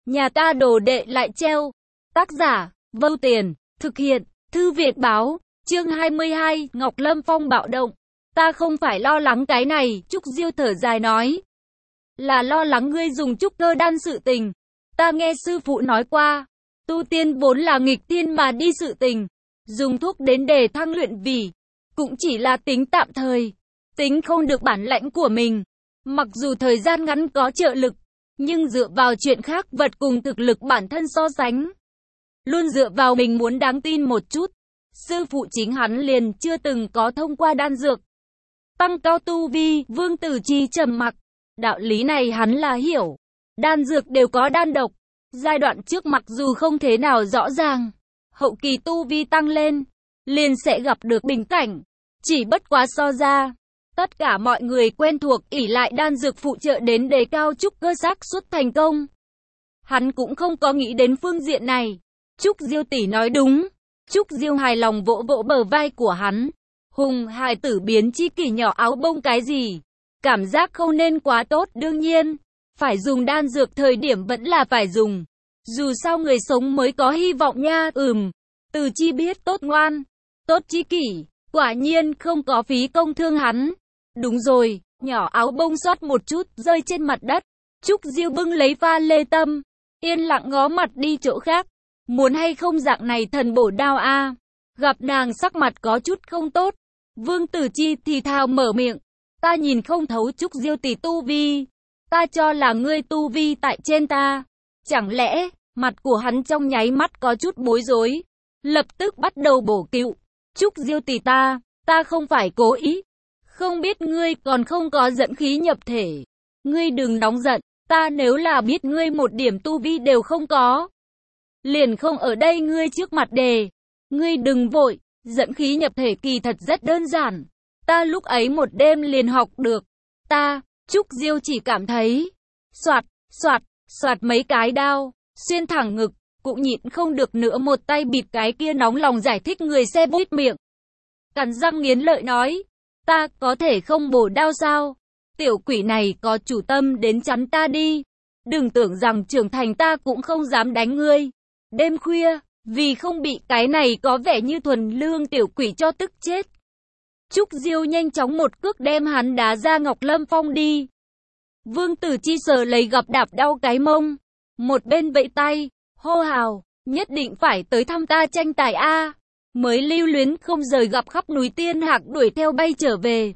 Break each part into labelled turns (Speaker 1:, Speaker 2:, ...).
Speaker 1: Nhà ta đồ đệ lại treo. Tác giả, Vô Tiền, thực hiện, Thư viện báo, chương 22, Ngọc Lâm Phong bạo động. Ta không phải lo lắng cái này, Trúc Diêu thở dài nói. Là lo lắng ngươi dùng trúc cơ đan sự tình. Ta nghe sư phụ nói qua, tu tiên vốn là nghịch thiên mà đi sự tình. Dùng thuốc đến để thăng luyện vì, cũng chỉ là tính tạm thời, tính không được bản lãnh của mình. Mặc dù thời gian ngắn có trợ lực, nhưng dựa vào chuyện khác vật cùng thực lực bản thân so sánh. Luôn dựa vào mình muốn đáng tin một chút. Sư phụ chính hắn liền chưa từng có thông qua đan dược tăng cao tu vi. Vương Tử Chi trầm mặc. Đạo lý này hắn là hiểu. Đan dược đều có đan độc. Giai đoạn trước mặc dù không thế nào rõ ràng, hậu kỳ tu vi tăng lên, liền sẽ gặp được bình cảnh. Chỉ bất quá so ra, tất cả mọi người quen thuộc ỷ lại đan dược phụ trợ đến đề cao trúc cơ xác suất thành công. Hắn cũng không có nghĩ đến phương diện này. Trúc Diêu tỷ nói đúng. Trúc Diêu hài lòng vỗ vỗ bờ vai của hắn. Hùng hài tử biến chi kỷ nhỏ áo bông cái gì? Cảm giác không nên quá tốt. Đương nhiên, phải dùng đan dược thời điểm vẫn là phải dùng. Dù sao người sống mới có hy vọng nha. Từ Chi biết tốt ngoan, tốt chi kỷ, quả nhiên không có phí công thương hắn. Đúng rồi, nhỏ áo bông xót một chút rơi trên mặt đất. Trúc Diêu bưng lấy pha lê tâm, yên lặng ngó mặt đi chỗ khác. Muốn hay không dạng này thần bổ đao a? Gặp nàng sắc mặt có chút không tốt, Vương Tử Chi thì thào mở miệng. Ta nhìn không thấu Trúc Diêu tỷ tu vi. Ta cho là ngươi tu vi tại trên ta. Chẳng lẽ, mặt của hắn trong nháy mắt có chút bối rối. Lập tức bắt đầu bổ cựu. Trúc Diêu tỷ ta không phải cố ý. Không biết ngươi còn không có dẫn khí nhập thể. Ngươi đừng nóng giận, ta nếu là biết ngươi một điểm tu vi đều không có, liền không ở đây ngươi trước mặt đề. Ngươi đừng vội, dẫn khí nhập thể kỳ thật rất đơn giản. Ta lúc ấy một đêm liền học được. Trúc Diêu chỉ cảm thấy, soạt mấy cái đao, xuyên thẳng ngực, cũng nhịn không được nữa một tay bịt cái kia nóng lòng giải thích người xe buýt miệng. Cắn răng nghiến lợi nói, ta có thể không bổ đao sao? Tiểu quỷ này có chủ tâm đến chắn ta đi. Đừng tưởng rằng trưởng thành ta cũng không dám đánh ngươi. Đêm khuya, vì không bị cái này có vẻ như thuần lương tiểu quỷ cho tức chết. Trúc Diêu nhanh chóng một cước đem hắn đá ra Ngọc Lâm Phong đi. Vương Tử Chi sờ lấy gặp đạp đau cái mông. Một bên vẫy tay, hô hào, nhất định phải tới thăm ta tranh tài a. Mới lưu luyến không rời gặp khắp núi tiên hạc đuổi theo bay trở về.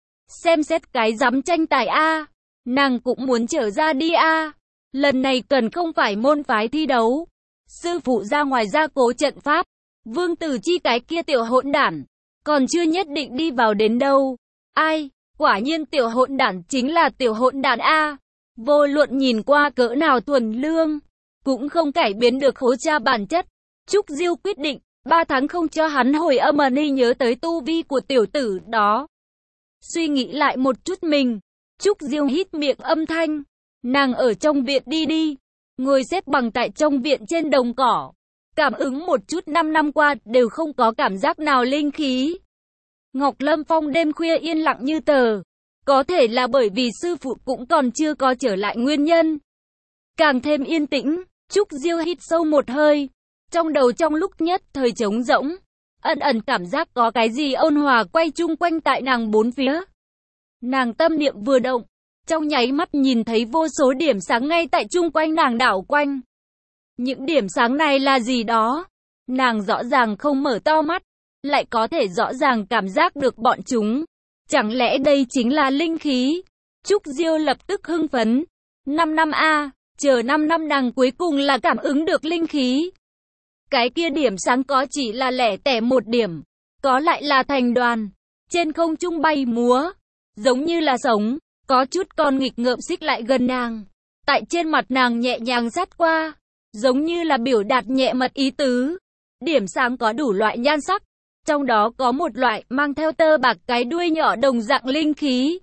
Speaker 1: Xem xét cái dám tranh tài a. Nàng cũng muốn trở ra đi a. Lần này cần không phải môn phái thi đấu. Sư phụ ra ngoài gia cố trận pháp. Vương Tử Chi cái kia tiểu hỗn đản, còn chưa nhất định đi vào đến đâu. Ai, quả nhiên tiểu hỗn đản chính là tiểu hỗn đản a. Vô luận nhìn qua cỡ nào thuần lương, cũng không cải biến được hố cha bản chất. Trúc Diêu quyết định, 3 tháng không cho hắn hồi âm ni nhớ tới tu vi của tiểu tử đó. Suy nghĩ lại một chút mình, Trúc Diêu hít miệng âm thanh. Nàng ở trong viện đi, ngồi xếp bằng tại trong viện trên đồng cỏ. Cảm ứng một chút 5 năm qua đều không có cảm giác nào linh khí. Ngọc Lâm Phong đêm khuya yên lặng như tờ. Có thể là bởi vì sư phụ cũng còn chưa có trở lại nguyên nhân. Càng thêm yên tĩnh, Trúc Diêu hít sâu một hơi. Trong đầu trong lúc nhất thời trống rỗng, ẩn cảm giác có cái gì ôn hòa quay chung quanh tại nàng bốn phía. Nàng tâm niệm vừa động, trong nháy mắt nhìn thấy vô số điểm sáng ngay tại chung quanh nàng đảo quanh. Những điểm sáng này là gì đó? Nàng rõ ràng không mở to mắt, lại có thể rõ ràng cảm giác được bọn chúng. Chẳng lẽ đây chính là linh khí? Trúc Diêu lập tức hưng phấn. 5 năm a, chờ 5 năm nàng cuối cùng là cảm ứng được linh khí. Cái kia điểm sáng có chỉ là lẻ tẻ một điểm, có lại là thành đoàn, trên không trung bay múa, giống như là sống, có chút con nghịch ngợm xích lại gần nàng. Tại trên mặt nàng nhẹ nhàng sát qua, giống như là biểu đạt nhẹ mật ý tứ. Điểm sáng có đủ loại nhan sắc, trong đó có một loại mang theo tơ bạc cái đuôi nhỏ đồng dạng linh khí.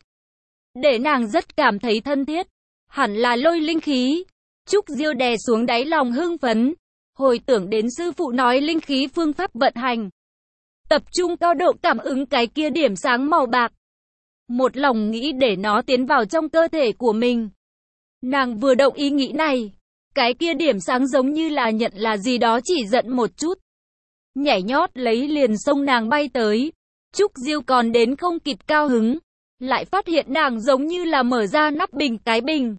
Speaker 1: Để nàng rất cảm thấy thân thiết, hẳn là lôi linh khí. Trúc Diêu đè xuống đáy lòng hưng phấn, hồi tưởng đến sư phụ nói linh khí phương pháp vận hành. Tập trung cao độ cảm ứng cái kia điểm sáng màu bạc. Một lòng nghĩ để nó tiến vào trong cơ thể của mình. Nàng vừa động ý nghĩ này, cái kia điểm sáng giống như là nhận là gì đó chỉ giận một chút. Nhảy nhót lấy liền xông nàng bay tới. Trúc Diêu còn đến không kịp cao hứng, lại phát hiện nàng giống như là mở ra nắp bình cái bình.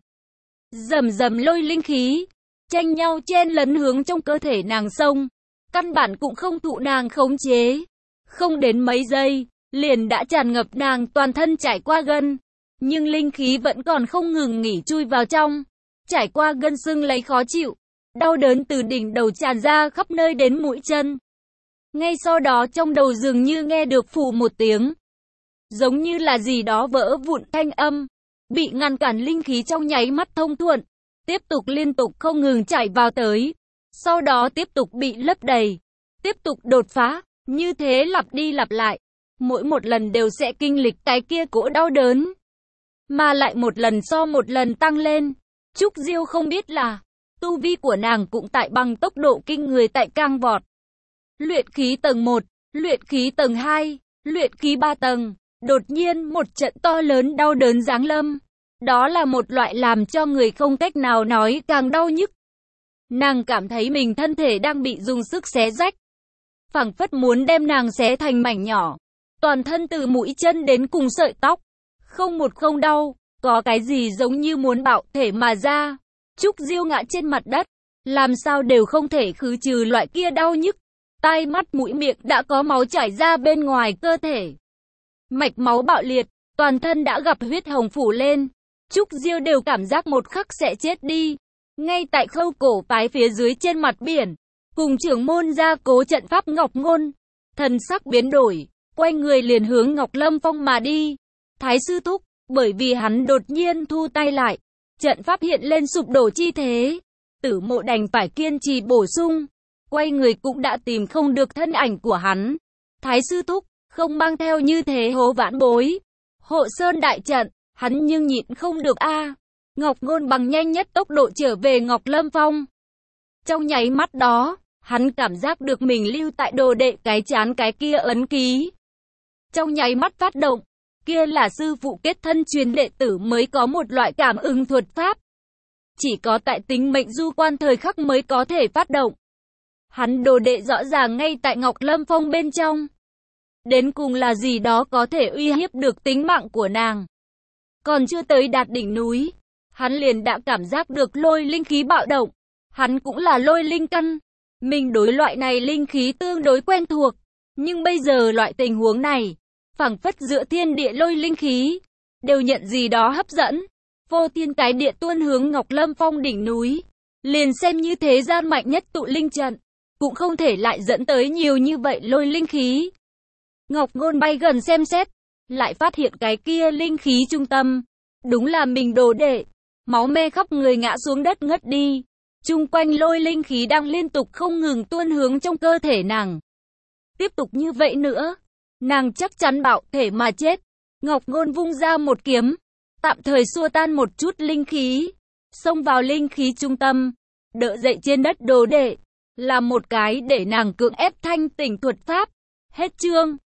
Speaker 1: Rầm rầm lôi linh khí, tranh nhau chen lấn hướng trong cơ thể nàng xông. Căn bản cũng không thụ nàng khống chế. Không đến mấy giây, liền đã tràn ngập nàng toàn thân trải qua gân. Nhưng linh khí vẫn còn không ngừng nghỉ chui vào trong. Trải qua gân sưng lấy khó chịu. Đau đớn từ đỉnh đầu tràn ra khắp nơi đến mũi chân. Ngay sau đó trong đầu dường như nghe được phù một tiếng. Giống như là gì đó vỡ vụn thanh âm. Bị ngăn cản linh khí trong nháy mắt thông thuận. Tiếp tục liên tục không ngừng chảy vào tới. Sau đó tiếp tục bị lấp đầy. Tiếp tục đột phá. Như thế lặp đi lặp lại. Mỗi một lần đều sẽ kinh lịch cái kia cỗ đau đớn. Mà lại một lần so một lần tăng lên. Trúc Diêu không biết là tu vi của nàng cũng tại bằng tốc độ kinh người tại càng vọt. Luyện khí tầng 1, luyện khí tầng 2, luyện khí 3 tầng. Đột nhiên một trận to lớn đau đớn giáng lâm. Đó là một loại làm cho người không cách nào nói càng đau nhức. Nàng cảm thấy mình thân thể đang bị dùng sức xé rách. Phảng phất muốn đem nàng xé thành mảnh nhỏ. Toàn thân từ mũi chân đến cùng sợi tóc. Không một không đau. Có cái gì giống như muốn bạo thể mà ra. Trúc Diêu ngã trên mặt đất. Làm sao đều không thể khứ trừ loại kia đau nhức. Tai mắt mũi miệng đã có máu chảy ra bên ngoài cơ thể. Mạch máu bạo liệt. Toàn thân đã gặp huyết hồng phủ lên. Trúc Diêu đều cảm giác một khắc sẽ chết đi. Ngay tại khâu cổ phái phía dưới trên mặt biển. Cùng trưởng môn gia cố trận pháp Ngọc Ngôn. Thần sắc biến đổi. Quay người liền hướng Ngọc Lâm Phong mà đi. Thái sư thúc. Bởi vì hắn đột nhiên thu tay lại. Trận pháp hiện lên sụp đổ chi thế. Tử Mộ đành phải kiên trì bổ sung. Quay người cũng đã tìm không được thân ảnh của hắn. Thái sư thúc. Không mang theo như thế hố vãn bối. Hộ sơn đại trận. Hắn nhưng nhịn không được a. Ngọc Ngôn bằng nhanh nhất tốc độ trở về Ngọc Lâm Phong. Trong nháy mắt đó, hắn cảm giác được mình lưu tại đồ đệ cái chán cái kia ấn ký. Trong nháy mắt phát động, kia là sư phụ kết thân truyền đệ tử mới có một loại cảm ứng thuật pháp. Chỉ có tại tính mệnh du quan thời khắc mới có thể phát động. Hắn đồ đệ rõ ràng ngay tại Ngọc Lâm Phong bên trong. Đến cùng là gì đó có thể uy hiếp được tính mạng của nàng. Còn chưa tới đạt đỉnh núi, hắn liền đã cảm giác được lôi linh khí bạo động. Hắn cũng là lôi linh căn. Mình đối loại này linh khí tương đối quen thuộc. Nhưng bây giờ loại tình huống này, phảng phất giữa thiên địa lôi linh khí, đều nhận gì đó hấp dẫn. Vô thiên cái địa tuôn hướng Ngọc Lâm Phong đỉnh núi. Liền xem như thế gian mạnh nhất tụ linh trận, cũng không thể lại dẫn tới nhiều như vậy lôi linh khí. Ngọc Ngôn bay gần xem xét, lại phát hiện cái kia linh khí trung tâm. Đúng là mình đồ đệ. Máu me khắp người ngã xuống đất ngất đi. Chung quanh lôi linh khí đang liên tục không ngừng tuôn hướng trong cơ thể nàng. Tiếp tục như vậy nữa, nàng chắc chắn bạo thể mà chết. Ngọc Ngôn vung ra một kiếm, tạm thời xua tan một chút linh khí, xông vào linh khí trung tâm, đỡ dậy trên đất đồ đệ, làm một cái để nàng cưỡng ép thanh tỉnh thuật pháp. Hết chương.